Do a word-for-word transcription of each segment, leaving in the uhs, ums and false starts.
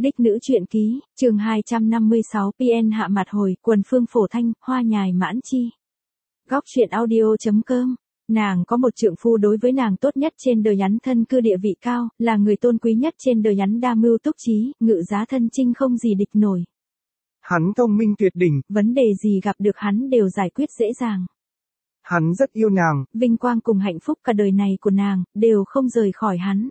Đích nữ truyện ký, chương hai trăm năm mươi sáu pê en hạ mặt hồi, quần phương phổ thanh, hoa nhài mãn chi. Góc truyện audio.com. Nàng có một trượng phu đối với nàng tốt nhất trên đời, nhắn thân cư địa vị cao, là người tôn quý nhất trên đời, nhắn đa mưu túc trí, ngự giá thân chinh không gì địch nổi. Hắn thông minh tuyệt đỉnh, vấn đề gì gặp được hắn đều giải quyết dễ dàng. Hắn rất yêu nàng, vinh quang cùng hạnh phúc cả đời này của nàng, đều không rời khỏi hắn.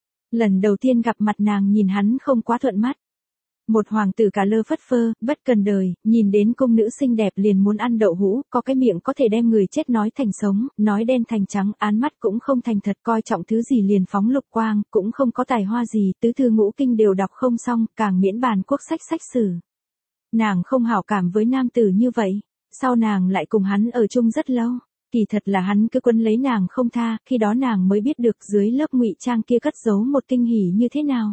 Lần đầu tiên gặp mặt nàng nhìn hắn không quá thuận mắt. Một hoàng tử cả lơ phất phơ, bất cần đời, nhìn đến cung nữ xinh đẹp liền muốn ăn đậu hũ, có cái miệng có thể đem người chết nói thành sống, nói đen thành trắng, án mắt cũng không thành thật, coi trọng thứ gì liền phóng lục quang, cũng không có tài hoa gì, tứ thư ngũ kinh đều đọc không xong, càng miễn bàn quốc sách sách sử. Nàng không hảo cảm với nam tử như vậy, sau nàng lại cùng hắn ở chung rất lâu. Kỳ thật là hắn cứ quấn lấy nàng không tha, khi đó nàng mới biết được dưới lớp ngụy trang kia cất giấu một kinh hỉ như thế nào.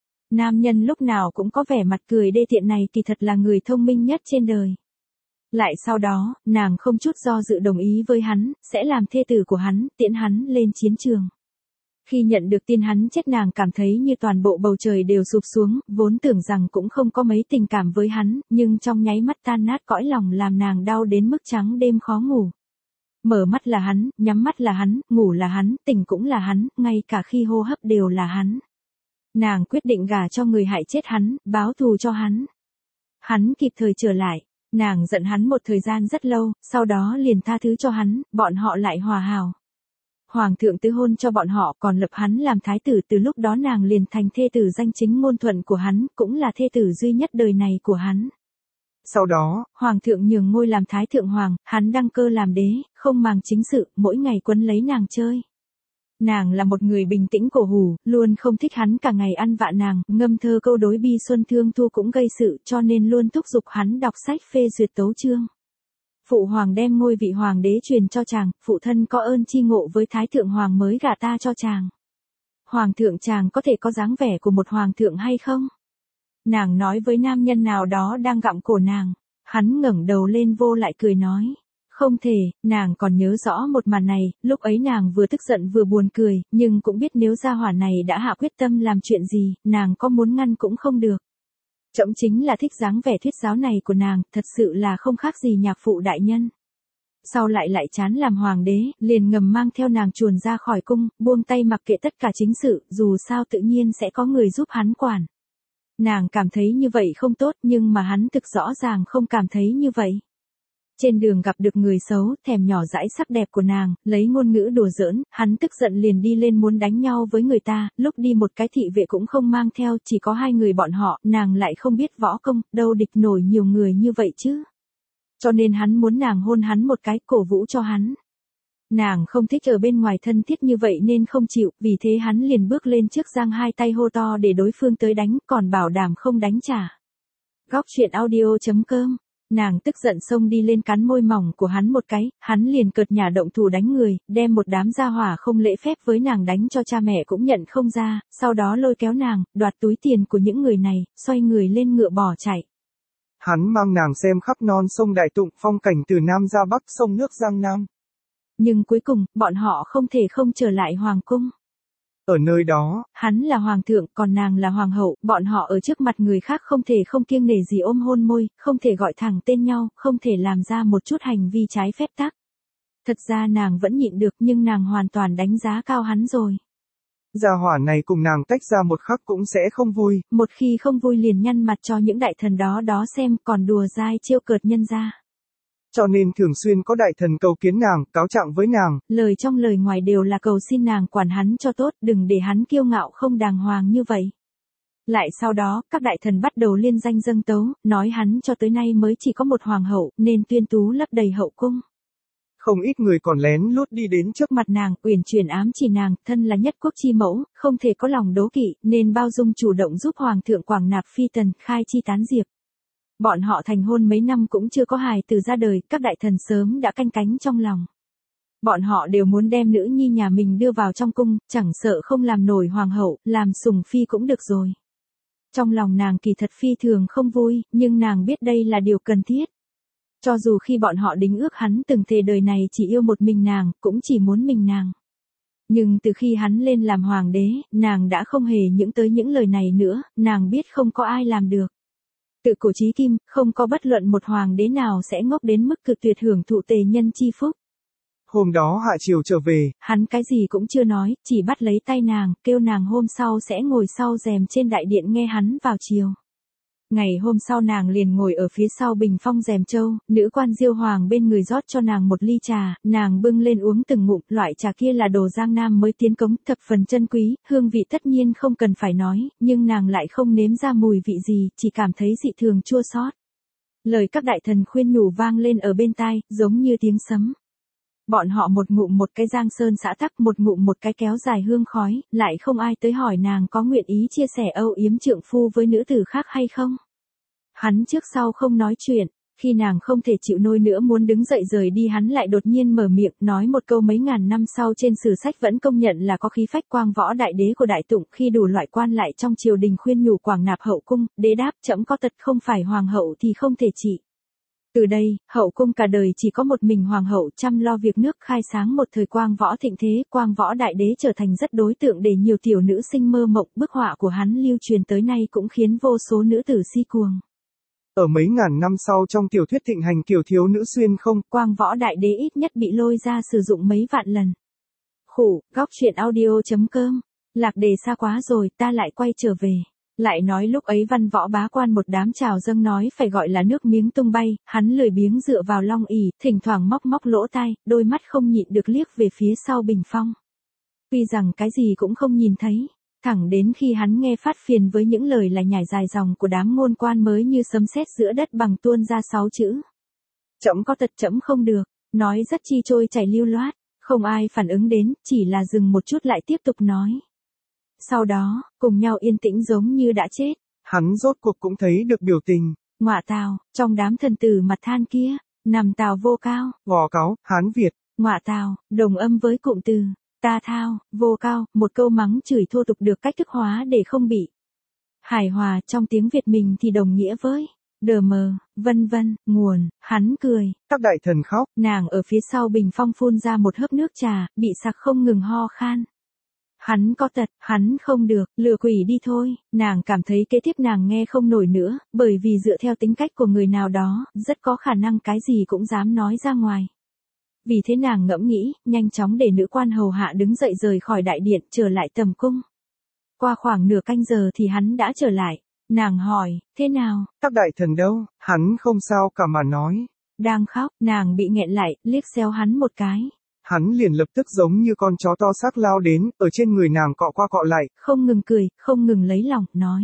Nam nhân lúc nào cũng có vẻ mặt cười đê tiện này, kỳ thật là người thông minh nhất trên đời. Lại sau đó, nàng không chút do dự đồng ý với hắn, sẽ làm thê tử của hắn, tiễn hắn lên chiến trường. Khi nhận được tin hắn chết, nàng cảm thấy như toàn bộ bầu trời đều sụp xuống, vốn tưởng rằng cũng không có mấy tình cảm với hắn, nhưng trong nháy mắt tan nát cõi lòng, làm nàng đau đến mức trắng đêm khó ngủ. Mở mắt là hắn, nhắm mắt là hắn, ngủ là hắn, tỉnh cũng là hắn, ngay cả khi hô hấp đều là hắn. Nàng quyết định gả cho người hại chết hắn, báo thù cho hắn. Hắn kịp thời trở lại, nàng giận hắn một thời gian rất lâu, sau đó liền tha thứ cho hắn, bọn họ lại hòa hảo. Hoàng thượng tứ hôn cho bọn họ, còn lập hắn làm thái tử, từ lúc đó nàng liền thành thê tử danh chính ngôn thuận của hắn, cũng là thê tử duy nhất đời này của hắn. Sau đó, hoàng thượng nhường ngôi làm thái thượng hoàng, hắn đăng cơ làm đế, không màng chính sự, mỗi ngày quấn lấy nàng chơi. Nàng là một người bình tĩnh cổ hủ, luôn không thích hắn cả ngày ăn vạ nàng, ngâm thơ câu đối bi xuân thương thu cũng gây sự, cho nên luôn thúc giục hắn đọc sách phê duyệt tấu chương. Phụ hoàng đem ngôi vị hoàng đế truyền cho chàng, phụ thân có ơn chi ngộ với thái thượng hoàng mới gả ta cho chàng. Hoàng thượng chàng có thể có dáng vẻ của một hoàng thượng hay không? Nàng nói với nam nhân nào đó đang gặm cổ nàng. Hắn ngẩng đầu lên vô lại cười nói. Không thể, nàng còn nhớ rõ một màn này, lúc ấy nàng vừa tức giận vừa buồn cười, nhưng cũng biết nếu gia hỏa này đã hạ quyết tâm làm chuyện gì, nàng có muốn ngăn cũng không được. Trẫm chính là thích dáng vẻ thuyết giáo này của nàng, thật sự là không khác gì nhạc phụ đại nhân. Sau lại lại chán làm hoàng đế, liền ngầm mang theo nàng chuồn ra khỏi cung, buông tay mặc kệ tất cả chính sự, dù sao tự nhiên sẽ có người giúp hắn quản. Nàng cảm thấy như vậy không tốt, nhưng mà hắn thực rõ ràng không cảm thấy như vậy. Trên đường gặp được người xấu, thèm nhỏ dãi sắc đẹp của nàng, lấy ngôn ngữ đùa giỡn, hắn tức giận liền đi lên muốn đánh nhau với người ta, lúc đi một cái thị vệ cũng không mang theo, chỉ có hai người bọn họ, nàng lại không biết võ công, đâu địch nổi nhiều người như vậy chứ. Cho nên hắn muốn nàng hôn hắn một cái, cổ vũ cho hắn. Nàng không thích ở bên ngoài thân thiết như vậy nên không chịu, vì thế hắn liền bước lên trước giang hai tay hô to để đối phương tới đánh, còn bảo đảm không đánh trả. Góc truyện audio.com. Nàng tức giận xông đi lên cắn môi mỏng của hắn một cái, hắn liền cợt nhả động thủ đánh người, đem một đám gia hỏa không lễ phép với nàng đánh cho cha mẹ cũng nhận không ra, sau đó lôi kéo nàng, đoạt túi tiền của những người này, xoay người lên ngựa bỏ chạy. Hắn mang nàng xem khắp non sông Đại Tụng, phong cảnh từ Nam ra Bắc, sông nước Giang Nam. Nhưng cuối cùng, bọn họ không thể không trở lại hoàng cung. Ở nơi đó, hắn là hoàng thượng, còn nàng là hoàng hậu, bọn họ ở trước mặt người khác không thể không kiêng nể gì ôm hôn môi, không thể gọi thẳng tên nhau, không thể làm ra một chút hành vi trái phép tắc. Thật ra nàng vẫn nhịn được, nhưng nàng hoàn toàn đánh giá cao hắn rồi. Gia hỏa này cùng nàng tách ra một khắc cũng sẽ không vui. Một khi không vui liền nhăn mặt cho những đại thần đó đó xem, còn đùa dai trêu cợt nhân ra. Cho nên thường xuyên có đại thần cầu kiến nàng, cáo trạng với nàng. Lời trong lời ngoài đều là cầu xin nàng quản hắn cho tốt, đừng để hắn kiêu ngạo không đàng hoàng như vậy. Lại sau đó, các đại thần bắt đầu liên danh dâng tấu, nói hắn cho tới nay mới chỉ có một hoàng hậu, nên tuyên tú lấp đầy hậu cung. Không ít người còn lén lút đi đến trước mặt nàng, uyển chuyển ám chỉ nàng, thân là nhất quốc chi mẫu, không thể có lòng đố kỵ, nên bao dung chủ động giúp hoàng thượng quảng nạp phi tần, khai chi tán diệp. Bọn họ thành hôn mấy năm cũng chưa có hài tử ra đời, các đại thần sớm đã canh cánh trong lòng. Bọn họ đều muốn đem nữ nhi nhà mình đưa vào trong cung, chẳng sợ không làm nổi hoàng hậu, làm sủng phi cũng được rồi. Trong lòng nàng kỳ thật phi thường không vui, nhưng nàng biết đây là điều cần thiết. Cho dù khi bọn họ đính ước hắn từng thề đời này chỉ yêu một mình nàng, cũng chỉ muốn mình nàng. Nhưng từ khi hắn lên làm hoàng đế, nàng đã không hề những tới những lời này nữa, nàng biết không có ai làm được. Tự cổ chí kim, không có bất luận một hoàng đế nào sẽ ngốc đến mức cực tuyệt hưởng thụ tề nhân chi phúc. Hôm đó hạ triều trở về, hắn cái gì cũng chưa nói, chỉ bắt lấy tay nàng, kêu nàng hôm sau sẽ ngồi sau rèm trên đại điện nghe hắn vào chiều. Ngày hôm sau nàng liền ngồi ở phía sau bình phong rèm châu, nữ quan Diêu Hoàng bên người rót cho nàng một ly trà, nàng bưng lên uống từng ngụm, loại trà kia là đồ Giang Nam mới tiến cống, thập phần chân quý, hương vị tất nhiên không cần phải nói, nhưng nàng lại không nếm ra mùi vị gì, chỉ cảm thấy dị thường chua xót. Lời các đại thần khuyên nhủ vang lên ở bên tai, giống như tiếng sấm. Bọn họ một ngụm một cái giang sơn xã tắc, một ngụm một cái kéo dài hương khói, lại không ai tới hỏi nàng có nguyện ý chia sẻ âu yếm trượng phu với nữ tử khác hay không. Hắn trước sau không nói chuyện, khi nàng không thể chịu nôi nữa muốn đứng dậy rời đi hắn lại đột nhiên mở miệng nói một câu mấy ngàn năm sau trên sử sách vẫn công nhận là có khí phách quang võ đại đế của đại tụng, khi đủ loại quan lại trong triều đình khuyên nhủ quảng nạp hậu cung, đế đáp trẫm có tật không phải hoàng hậu thì không thể trị. Từ đây, hậu cung cả đời chỉ có một mình hoàng hậu chăm lo việc nước, khai sáng một thời quang võ thịnh thế, quang võ đại đế trở thành rất đối tượng để nhiều tiểu nữ sinh mơ mộng, bức họa của hắn lưu truyền tới nay cũng khiến vô số nữ tử si cuồng. Ở mấy ngàn năm sau trong tiểu thuyết thịnh hành kiểu thiếu nữ xuyên không, quang võ đại đế ít nhất bị lôi ra sử dụng mấy vạn lần. Khủ, góc truyện audio chấm com. Lạc đề xa quá rồi, ta lại quay trở về. Lại nói lúc ấy văn võ bá quan một đám trào dâng nói phải gọi là nước miếng tung bay, hắn lười biếng dựa vào long ỷ, thỉnh thoảng móc móc lỗ tai, đôi mắt không nhịn được liếc về phía sau bình phong. Tuy rằng cái gì cũng không nhìn thấy, thẳng đến khi hắn nghe phát phiền với những lời là nhải dài dòng của đám ngôn quan mới như sấm sét giữa đất bằng tuôn ra sáu chữ. Trẫm có tật trẫm không được, nói rất chi trôi chảy lưu loát, không ai phản ứng đến, chỉ là dừng một chút lại tiếp tục nói. Sau đó, cùng nhau yên tĩnh giống như đã chết. Hắn rốt cuộc cũng thấy được biểu tình. Ngọa tào, trong đám thần tử mặt than kia, nằm tào vô cao. Gò cáo, Hán Việt. Ngọa tào, đồng âm với cụm từ, ta thao, vô cao, một câu mắng chửi thô tục được cách thức hóa để không bị hài hòa trong tiếng Việt mình thì đồng nghĩa với đờ mờ, vân vân, nguồn, hắn cười. Các đại thần khóc. Nàng ở phía sau bình phong phun ra một hớp nước trà, bị sặc không ngừng ho khan. Hắn có tật, hắn không được, lừa quỷ đi thôi, nàng cảm thấy kế tiếp nàng nghe không nổi nữa, bởi vì dựa theo tính cách của người nào đó, rất có khả năng cái gì cũng dám nói ra ngoài. Vì thế nàng ngẫm nghĩ, nhanh chóng để nữ quan hầu hạ đứng dậy rời khỏi đại điện, trở lại tầm cung. Qua khoảng nửa canh giờ thì hắn đã trở lại, nàng hỏi, thế nào? Các đại thần đâu? Hắn không sao cả mà nói. Đang khóc, nàng bị nghẹn lại, liếc xéo hắn một cái. Hắn liền lập tức giống như con chó to xác lao đến, ở trên người nàng cọ qua cọ lại. Không ngừng cười, không ngừng lấy lòng, nói.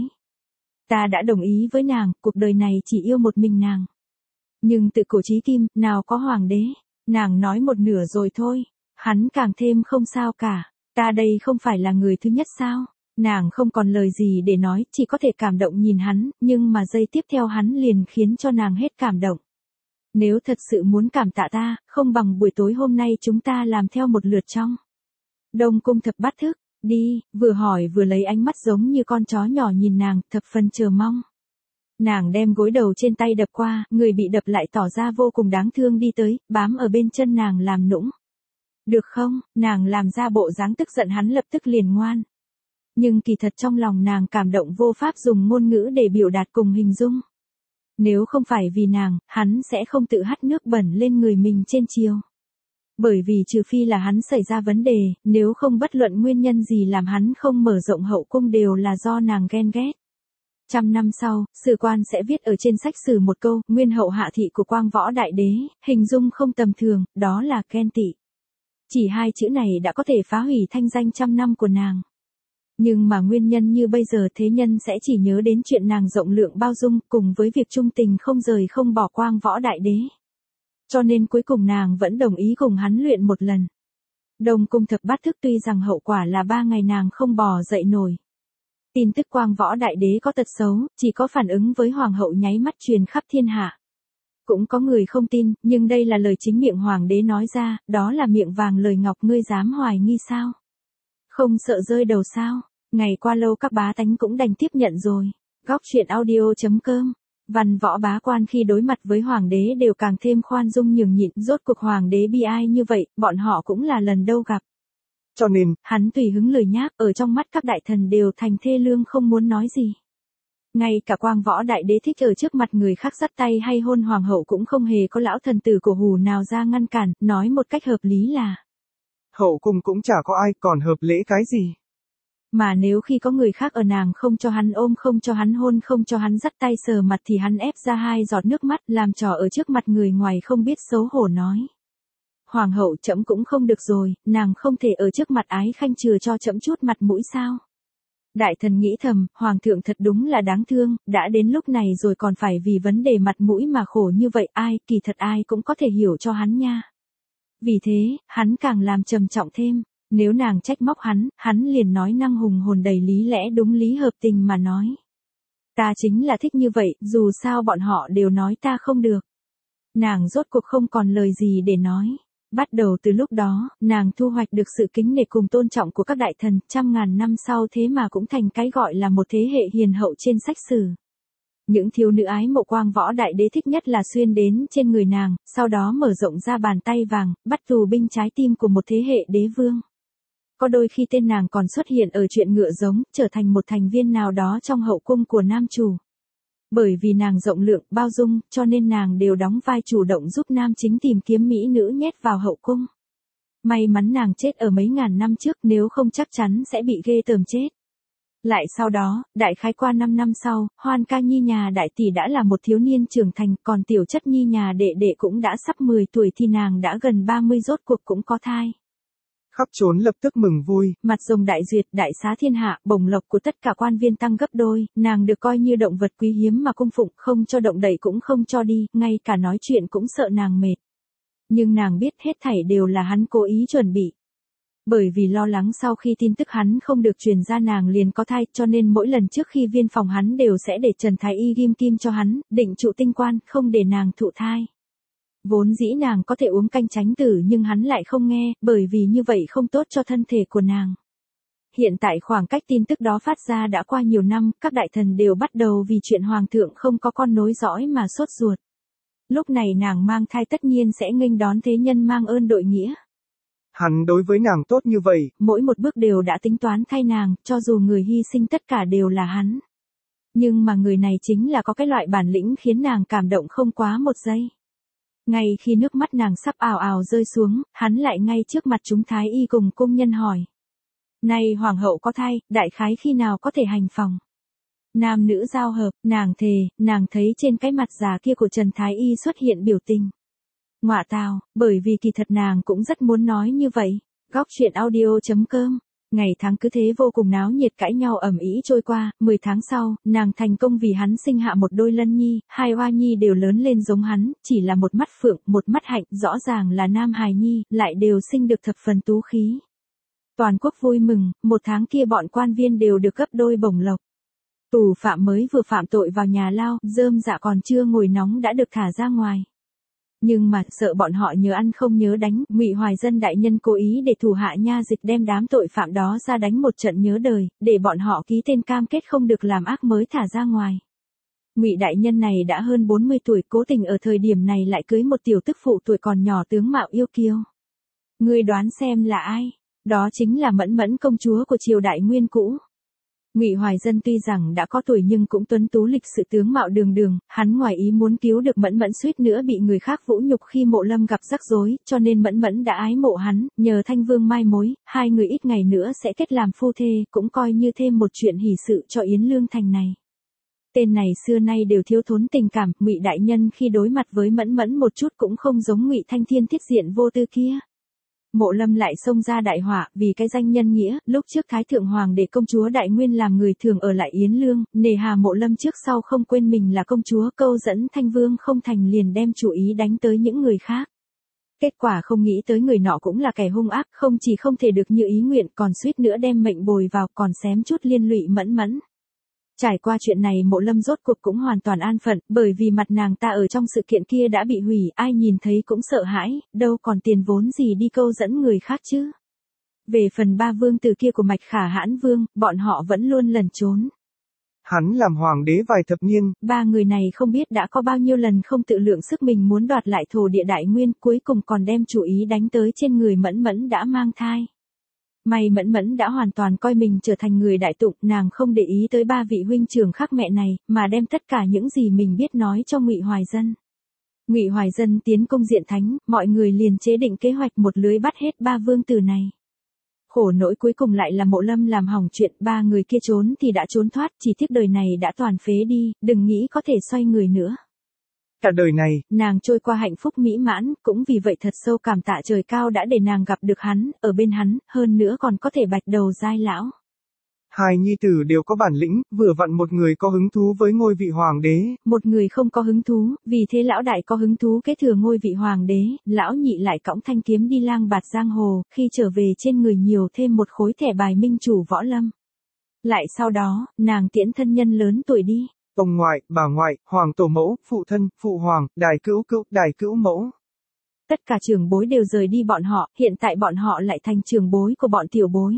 Ta đã đồng ý với nàng, cuộc đời này chỉ yêu một mình nàng. Nhưng từ cổ chí kim, nào có hoàng đế. Nàng nói một nửa rồi thôi. Hắn càng thêm không sao cả. Ta đây không phải là người thứ nhất sao? Nàng không còn lời gì để nói, chỉ có thể cảm động nhìn hắn, nhưng mà giây tiếp theo hắn liền khiến cho nàng hết cảm động. Nếu thật sự muốn cảm tạ ta, không bằng buổi tối hôm nay chúng ta làm theo một lượt trong Đông cung thập bát thức, đi, vừa hỏi vừa lấy ánh mắt giống như con chó nhỏ nhìn nàng, thập phần chờ mong. Nàng đem gối đầu trên tay đập qua, người bị đập lại tỏ ra vô cùng đáng thương đi tới, bám ở bên chân nàng làm nũng. Được không, nàng làm ra bộ dáng tức giận hắn lập tức liền ngoan. Nhưng kỳ thật trong lòng nàng cảm động vô pháp dùng ngôn ngữ để biểu đạt cùng hình dung. Nếu không phải vì nàng, hắn sẽ không tự hắt nước bẩn lên người mình trên chiều. Bởi vì trừ phi là hắn xảy ra vấn đề, nếu không bất luận nguyên nhân gì làm hắn không mở rộng hậu cung đều là do nàng ghen ghét. Trăm năm sau, sử quan sẽ viết ở trên sách sử một câu, nguyên hậu hạ thị của quang võ đại đế, hình dung không tầm thường, đó là ghen tị. Chỉ hai chữ này đã có thể phá hủy thanh danh trăm năm của nàng. Nhưng mà nguyên nhân như bây giờ thế nhân sẽ chỉ nhớ đến chuyện nàng rộng lượng bao dung cùng với việc trung tình không rời không bỏ quang võ đại đế. Cho nên cuối cùng nàng vẫn đồng ý cùng hắn luyện một lần. Đông cung thập bát thức tuy rằng hậu quả là ba ngày nàng không bò dậy nổi. Tin tức quang võ đại đế có tật xấu, chỉ có phản ứng với hoàng hậu nháy mắt truyền khắp thiên hạ. Cũng có người không tin, nhưng đây là lời chính miệng hoàng đế nói ra, đó là miệng vàng lời ngọc, ngươi dám hoài nghi sao? Không sợ rơi đầu sao? Ngày qua lâu các bá tánh cũng đành tiếp nhận rồi. Góc truyện audio chấm com. Văn võ bá quan khi đối mặt với hoàng đế đều càng thêm khoan dung nhường nhịn, rốt cuộc hoàng đế bi ai như vậy, bọn họ cũng là lần đâu gặp. cho nên, hắn tùy hứng lười nhác, ở trong mắt các đại thần đều thành thê lương không muốn nói gì. Ngay cả Quang Võ Đại Đế thích ở trước mặt người khác dắt tay hay hôn hoàng hậu cũng không hề có lão thần tử cổ hủ nào ra ngăn cản, nói một cách hợp lý là hậu cung cũng chả có ai còn hợp lễ cái gì. Mà nếu khi có người khác ở nàng không cho hắn ôm, không cho hắn hôn, không cho hắn dắt tay sờ mặt thì hắn ép ra hai giọt nước mắt làm trò ở trước mặt người ngoài không biết xấu hổ nói. Hoàng hậu trẫm cũng không được rồi, nàng không thể ở trước mặt ái khanh chừa cho trẫm chút mặt mũi sao? Đại thần nghĩ thầm, hoàng thượng thật đúng là đáng thương, đã đến lúc này rồi còn phải vì vấn đề mặt mũi mà khổ như vậy, ai, kỳ thật ai cũng có thể hiểu cho hắn nha. Vì thế, hắn càng làm trầm trọng thêm, nếu nàng trách móc hắn, hắn liền nói năng hùng hồn đầy lý lẽ đúng lý hợp tình mà nói. Ta chính là thích như vậy, dù sao bọn họ đều nói ta không được. Nàng rốt cuộc không còn lời gì để nói. Bắt đầu từ lúc đó, nàng thu hoạch được sự kính nể cùng tôn trọng của các đại thần, trăm ngàn năm sau thế mà cũng thành cái gọi là một thế hệ hiền hậu trên sách sử. Những thiếu nữ ái mộ Quang Võ Đại Đế thích nhất là xuyên đến trên người nàng, sau đó mở rộng ra bàn tay vàng, bắt tù binh trái tim của một thế hệ đế vương. Có đôi khi tên nàng còn xuất hiện ở chuyện ngựa giống, trở thành một thành viên nào đó trong hậu cung của nam chủ. Bởi vì nàng rộng lượng, bao dung, cho nên nàng đều đóng vai chủ động giúp nam chính tìm kiếm mỹ nữ nhét vào hậu cung. May mắn nàng chết ở mấy ngàn năm trước, nếu không chắc chắn sẽ bị ghê tởm chết. Lại sau đó, đại khái qua năm năm sau, Hoan Ca Nhi nhà đại tỷ đã là một thiếu niên trưởng thành, còn tiểu chất Nhi nhà đệ đệ cũng đã sắp mười tuổi thì nàng đã gần ba mươi rốt cuộc cũng có thai. Khắp trốn lập tức mừng vui. Mặt rồng đại duyệt, đại xá thiên hạ, bổng lộc của tất cả quan viên tăng gấp đôi, nàng được coi như động vật quý hiếm mà cung phụng, không cho động đậy cũng không cho đi, ngay cả nói chuyện cũng sợ nàng mệt. Nhưng nàng biết hết thảy đều là hắn cố ý chuẩn bị. Bởi vì lo lắng sau khi tin tức hắn không được truyền ra nàng liền có thai, cho nên mỗi lần trước khi viên phòng hắn đều sẽ để Trần Thái Y ghim kim cho hắn, định trụ tinh quan, không để nàng thụ thai. Vốn dĩ nàng có thể uống canh tránh tử nhưng hắn lại không nghe, bởi vì như vậy không tốt cho thân thể của nàng. Hiện tại khoảng cách tin tức đó phát ra đã qua nhiều năm, các đại thần đều bắt đầu vì chuyện hoàng thượng không có con nối dõi mà sốt ruột. Lúc này nàng mang thai tất nhiên sẽ nghênh đón thế nhân mang ơn đội nghĩa. Hắn đối với nàng tốt như vậy, mỗi một bước đều đã tính toán thay nàng, cho dù người hy sinh tất cả đều là hắn. Nhưng mà người này chính là có cái loại bản lĩnh khiến nàng cảm động không quá một giây. Ngay khi nước mắt nàng sắp ào ào rơi xuống, hắn lại ngay trước mặt chúng thái y cùng cung nhân hỏi. Này hoàng hậu có thai, đại khái khi nào có thể hành phòng? Nam nữ giao hợp, nàng thề, nàng thấy trên cái mặt già kia của Trần Thái Y xuất hiện biểu tình. Ngọa tào, bởi vì kỳ thật nàng cũng rất muốn nói như vậy. Góc truyện audio chấm com. Ngày tháng cứ thế vô cùng náo nhiệt cãi nhau ầm ĩ trôi qua, mười tháng sau, nàng thành công vì hắn sinh hạ một đôi lân nhi, hai oa nhi đều lớn lên giống hắn, chỉ là một mắt phượng, một mắt hạnh, rõ ràng là nam hài nhi, lại đều sinh được thập phần tú khí. Toàn quốc vui mừng, một tháng kia bọn quan viên đều được gấp đôi bổng lộc. Tù phạm mới vừa phạm tội vào nhà lao, rơm dạ còn chưa ngồi nóng đã được thả ra ngoài. Nhưng mà, sợ bọn họ nhớ ăn không nhớ đánh, Ngụy Hoài Dân đại nhân cố ý để thủ hạ nha dịch đem đám tội phạm đó ra đánh một trận nhớ đời, để bọn họ ký tên cam kết không được làm ác mới thả ra ngoài. Ngụy đại nhân này đã hơn bốn mươi tuổi, cố tình ở thời điểm này lại cưới một tiểu tức phụ tuổi còn nhỏ tướng mạo yêu kiêu. Ngươi đoán xem là ai? Đó chính là Mẫn Mẫn công chúa của triều đại nguyên cũ. Ngụy Hoài Dân tuy rằng đã có tuổi nhưng cũng tuấn tú lịch sự tướng mạo đường đường, hắn ngoài ý muốn cứu được Mẫn Mẫn suýt nữa bị người khác vũ nhục khi Mộ Lâm gặp rắc rối, cho nên Mẫn Mẫn đã ái mộ hắn, nhờ Thanh Vương mai mối, hai người ít ngày nữa sẽ kết làm phu thê, cũng coi như thêm một chuyện hỷ sự cho Yến Lương Thành này. Tên này xưa nay đều thiếu thốn tình cảm, Ngụy đại nhân khi đối mặt với Mẫn Mẫn một chút cũng không giống Ngụy Thanh Thiên thiết diện vô tư kia. Mộ Lâm lại xông ra đại họa, vì cái danh nhân nghĩa, lúc trước Thái Thượng Hoàng để công chúa Đại Nguyên làm người thường ở lại Yến Lương, nề hà Mộ Lâm trước sau không quên mình là công chúa, câu dẫn Thanh Vương không thành liền đem chủ ý đánh tới những người khác. Kết quả không nghĩ tới người nọ cũng là kẻ hung ác, không chỉ không thể được như ý nguyện còn suýt nữa đem mệnh bồi vào, còn xém chút liên lụy Mẫn Mẫn. Trải qua chuyện này Mộ Lâm rốt cuộc cũng hoàn toàn an phận, bởi vì mặt nàng ta ở trong sự kiện kia đã bị hủy, ai nhìn thấy cũng sợ hãi, đâu còn tiền vốn gì đi câu dẫn người khác chứ. Về phần ba vương tử kia của Mạch Khả Hãn Vương, bọn họ vẫn luôn lẩn trốn. Hắn làm hoàng đế vài thập niên. Ba người này không biết đã có bao nhiêu lần không tự lượng sức mình muốn đoạt lại thổ địa Đại Nguyên, cuối cùng còn đem chủ ý đánh tới trên người Mẫn Mẫn đã mang thai. May Mẫn Mẫn đã hoàn toàn coi mình trở thành người đại tụng, nàng không để ý tới ba vị huynh trưởng khác mẹ này, mà đem tất cả những gì mình biết nói cho Ngụy Hoài Dân. Ngụy Hoài Dân tiến công diện thánh, mọi người liền chế định kế hoạch một lưới bắt hết ba vương tử này. Khổ nỗi cuối cùng lại là Mộ Lâm làm hỏng chuyện, ba người kia trốn thì đã trốn thoát, chỉ tiếc đời này đã toàn phế đi, đừng nghĩ có thể xoay người nữa. Cả đời này, nàng trôi qua hạnh phúc mỹ mãn, cũng vì vậy thật sâu cảm tạ trời cao đã để nàng gặp được hắn, ở bên hắn, hơn nữa còn có thể bạch đầu giai lão. Hai nhi tử đều có bản lĩnh, vừa vặn một người có hứng thú với ngôi vị hoàng đế. Một người không có hứng thú, vì thế lão đại có hứng thú kế thừa ngôi vị hoàng đế, lão nhị lại cõng thanh kiếm đi lang bạt giang hồ, khi trở về trên người nhiều thêm một khối thẻ bài minh chủ võ lâm. Lại sau đó, nàng tiễn thân nhân lớn tuổi đi. Ông ngoại, bà ngoại, hoàng tổ mẫu, phụ thân, phụ hoàng, đài cữu cữu, đài cữu mẫu. Tất cả trưởng bối đều rời đi bọn họ, hiện tại bọn họ lại thành trưởng bối của bọn tiểu bối.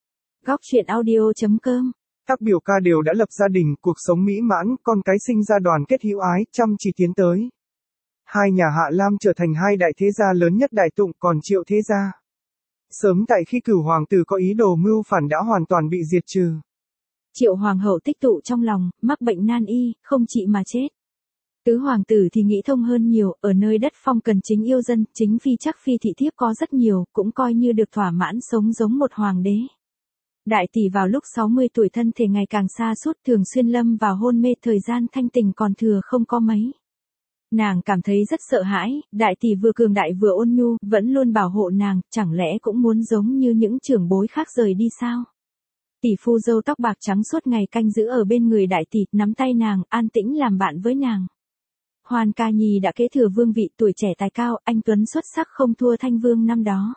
Góc truyện audio chấm com. Các biểu ca đều đã lập gia đình, cuộc sống mỹ mãn, con cái sinh ra đoàn kết hữu ái, chăm chỉ tiến tới. Hai nhà Hạ Lam trở thành hai đại thế gia lớn nhất Đại Tụng, còn Triệu thế gia. Sớm tại khi Cửu hoàng tử có ý đồ mưu phản đã hoàn toàn bị diệt trừ. Triệu hoàng hậu tích tụ trong lòng, mắc bệnh nan y, không trị mà chết. Tứ hoàng tử thì nghĩ thông hơn nhiều, ở nơi đất phong cần chính yêu dân, chính phi chắc phi thị thiếp có rất nhiều, cũng coi như được thỏa mãn sống giống một hoàng đế. Đại tỷ vào lúc sáu mươi tuổi thân thể ngày càng xa sút, thường xuyên lâm vào hôn mê, thời gian thanh tình còn thừa không có mấy. Nàng cảm thấy rất sợ hãi, đại tỷ vừa cường đại vừa ôn nhu, vẫn luôn bảo hộ nàng, chẳng lẽ cũng muốn giống như những trưởng bối khác rời đi sao? Tỷ phu dâu tóc bạc trắng suốt ngày canh giữ ở bên người đại tỷ, nắm tay nàng, an tĩnh làm bạn với nàng. Hoan Ca Nhi đã kế thừa vương vị, tuổi trẻ tài cao, anh tuấn xuất sắc không thua Thanh Vương năm đó.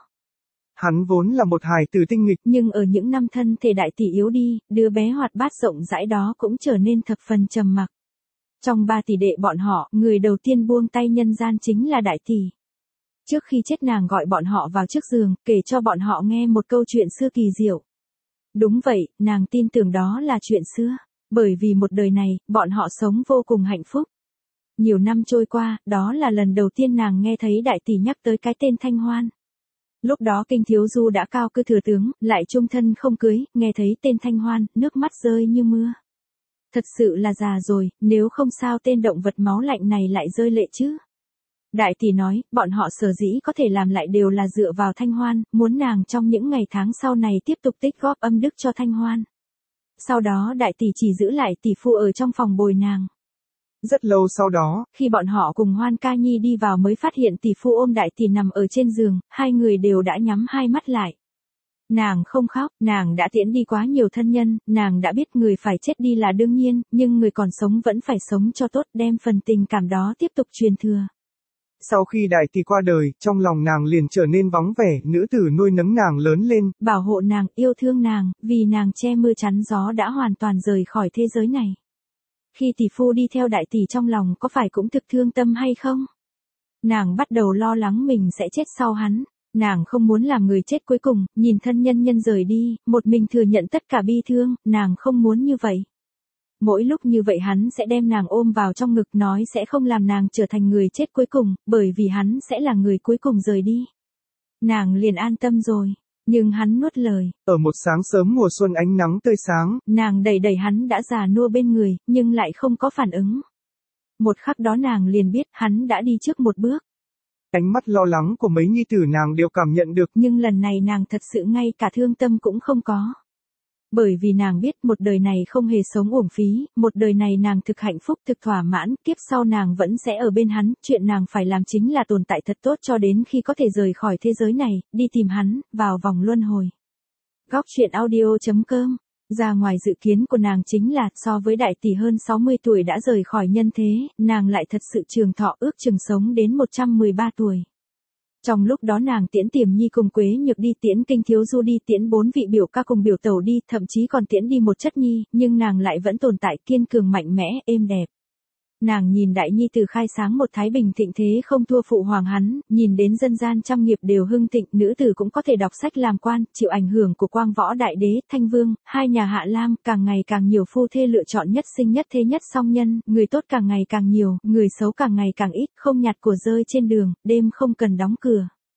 Hắn vốn là một hài tử tinh nghịch, nhưng ở những năm thân thể đại tỷ yếu đi, đứa bé hoạt bát rộng rãi đó cũng trở nên thập phần trầm mặc. Trong ba tỷ đệ bọn họ, người đầu tiên buông tay nhân gian chính là đại tỷ. Trước khi chết nàng gọi bọn họ vào trước giường, kể cho bọn họ nghe một câu chuyện xưa kỳ diệu. Đúng vậy, nàng tin tưởng đó là chuyện xưa, bởi vì một đời này, bọn họ sống vô cùng hạnh phúc. Nhiều năm trôi qua, đó là lần đầu tiên nàng nghe thấy đại tỷ nhắc tới cái tên Thanh Hoan. Lúc đó Kinh Thiếu Du đã cao cư thừa tướng, lại chung thân không cưới, nghe thấy tên Thanh Hoan, nước mắt rơi như mưa. Thật sự là già rồi, nếu không sao tên động vật máu lạnh này lại rơi lệ chứ. Đại tỷ nói, bọn họ sở dĩ có thể làm lại đều là dựa vào Thanh Hoan, muốn nàng trong những ngày tháng sau này tiếp tục tích góp âm đức cho Thanh Hoan. Sau đó đại tỷ chỉ giữ lại tỷ phu ở trong phòng bồi nàng. Rất lâu sau đó, khi bọn họ cùng Hoan Ca Nhi đi vào mới phát hiện tỷ phu ôm đại tỷ nằm ở trên giường, hai người đều đã nhắm hai mắt lại. Nàng không khóc, nàng đã tiễn đi quá nhiều thân nhân, nàng đã biết người phải chết đi là đương nhiên, nhưng người còn sống vẫn phải sống cho tốt, đem phần tình cảm đó tiếp tục truyền thừa. Sau khi đại tỷ qua đời, trong lòng nàng liền trở nên vắng vẻ, nữ tử nuôi nấng nàng lớn lên, bảo hộ nàng, yêu thương nàng, vì nàng che mưa chắn gió đã hoàn toàn rời khỏi thế giới này. Khi tỷ phu đi theo đại tỷ trong lòng có phải cũng thực thương tâm hay không? Nàng bắt đầu lo lắng mình sẽ chết sau hắn. Nàng không muốn làm người chết cuối cùng, nhìn thân nhân nhân rời đi, một mình thừa nhận tất cả bi thương, nàng không muốn như vậy. Mỗi lúc như vậy hắn sẽ đem nàng ôm vào trong ngực nói sẽ không làm nàng trở thành người chết cuối cùng, bởi vì hắn sẽ là người cuối cùng rời đi. Nàng liền an tâm rồi, nhưng hắn nuốt lời. Ở một sáng sớm mùa xuân ánh nắng tươi sáng, nàng đẩy đẩy hắn đã già nua bên người, nhưng lại không có phản ứng. Một khắc đó nàng liền biết hắn đã đi trước một bước. Ánh mắt lo lắng của mấy nhi tử nàng đều cảm nhận được. Nhưng lần này nàng thật sự ngay cả thương tâm cũng không có. Bởi vì nàng biết một đời này không hề sống uổng phí, một đời này nàng thực hạnh phúc thực thỏa mãn, kiếp sau nàng vẫn sẽ ở bên hắn, chuyện nàng phải làm chính là tồn tại thật tốt cho đến khi có thể rời khỏi thế giới này, đi tìm hắn, vào vòng luân hồi. Góc truyện audio chấm com. Ra ngoài dự kiến của nàng chính là, so với đại tỷ hơn sáu mươi tuổi đã rời khỏi nhân thế, nàng lại thật sự trường thọ ước chừng sống đến một trăm mười ba tuổi. Trong lúc đó nàng tiễn Tiềm Nhi cùng Quế Nhược đi, tiễn Kinh Thiếu Du đi, tiễn bốn vị biểu ca cùng biểu tẩu đi, thậm chí còn tiễn đi một chất nhi, nhưng nàng lại vẫn tồn tại kiên cường mạnh mẽ, êm đẹp. Nàng nhìn đại nhi từ khai sáng một thái bình thịnh thế không thua phụ hoàng hắn, nhìn đến dân gian trăm nghiệp đều hưng thịnh, nữ tử cũng có thể đọc sách làm quan, chịu ảnh hưởng của Quang Võ Đại Đế, Thanh Vương, hai nhà Hạ Lam, càng ngày càng nhiều phu thê lựa chọn nhất sinh nhất thế nhất song nhân, người tốt càng ngày càng nhiều, người xấu càng ngày càng ít, không nhặt của rơi trên đường, đêm không cần đóng cửa.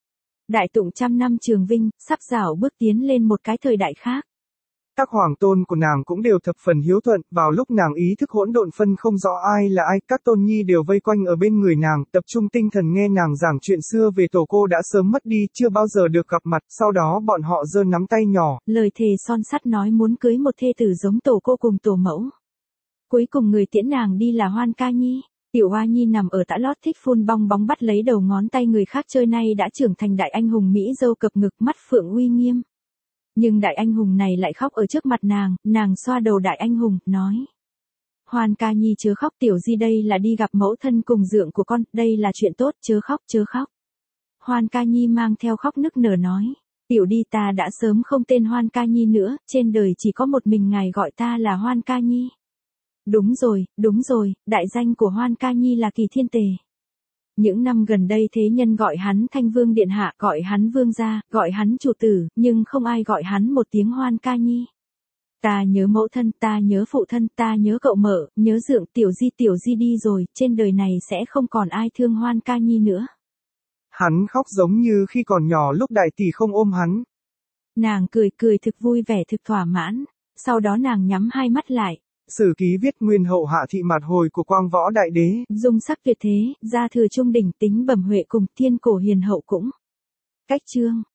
Đại Tụng trăm năm trường vinh, sắp rảo bước tiến lên một cái thời đại khác. Các hoàng tôn của nàng cũng đều thập phần hiếu thuận, vào lúc nàng ý thức hỗn độn phân không rõ ai là ai, các tôn nhi đều vây quanh ở bên người nàng, tập trung tinh thần nghe nàng giảng chuyện xưa về tổ cô đã sớm mất đi, chưa bao giờ được gặp mặt, sau đó bọn họ giơ nắm tay nhỏ. Lời thề son sắt nói muốn cưới một thê tử giống tổ cô cùng tổ mẫu. Cuối cùng người tiễn nàng đi là Hoan Ca Nhi. Tiểu Hoa Nhi nằm ở tã lót thích phun bong bóng bắt lấy đầu ngón tay người khác chơi nay đã trưởng thành đại anh hùng Mỹ dâu cập ngực mắt phượng uy nghiêm. Nhưng đại anh hùng này lại khóc ở trước mặt nàng, nàng xoa đầu đại anh hùng, nói. Hoan Ca Nhi chớ khóc, tiểu di đây là đi gặp mẫu thân cùng dượng của con, đây là chuyện tốt, chớ khóc, chớ khóc. Hoan Ca Nhi mang theo khóc nức nở nói. Tiểu đi ta đã sớm không tên Hoan Ca Nhi nữa, trên đời chỉ có một mình ngài gọi ta là Hoan Ca Nhi. Đúng rồi, đúng rồi, đại danh của Hoan Ca Nhi là Kỳ Thiên Tề. Những năm gần đây thế nhân gọi hắn Thanh Vương Điện Hạ, gọi hắn Vương gia, gọi hắn chủ tử, nhưng không ai gọi hắn một tiếng Hoan Ca Nhi. Ta nhớ mẫu thân, ta nhớ phụ thân, ta nhớ cậu mợ, nhớ dượng, tiểu di tiểu di đi rồi, trên đời này sẽ không còn ai thương Hoan Ca Nhi nữa. Hắn khóc giống như khi còn nhỏ lúc đại tỷ không ôm hắn. Nàng cười cười thực vui vẻ thực thỏa mãn, sau đó nàng nhắm hai mắt lại. Sử ký viết nguyên hậu hạ thị mạt hồi của Quang Võ Đại Đế. Dung sắc tuyệt thế, gia thừa trung đỉnh tính bẩm huệ cùng thiên cổ hiền hậu cũng. Cách chương.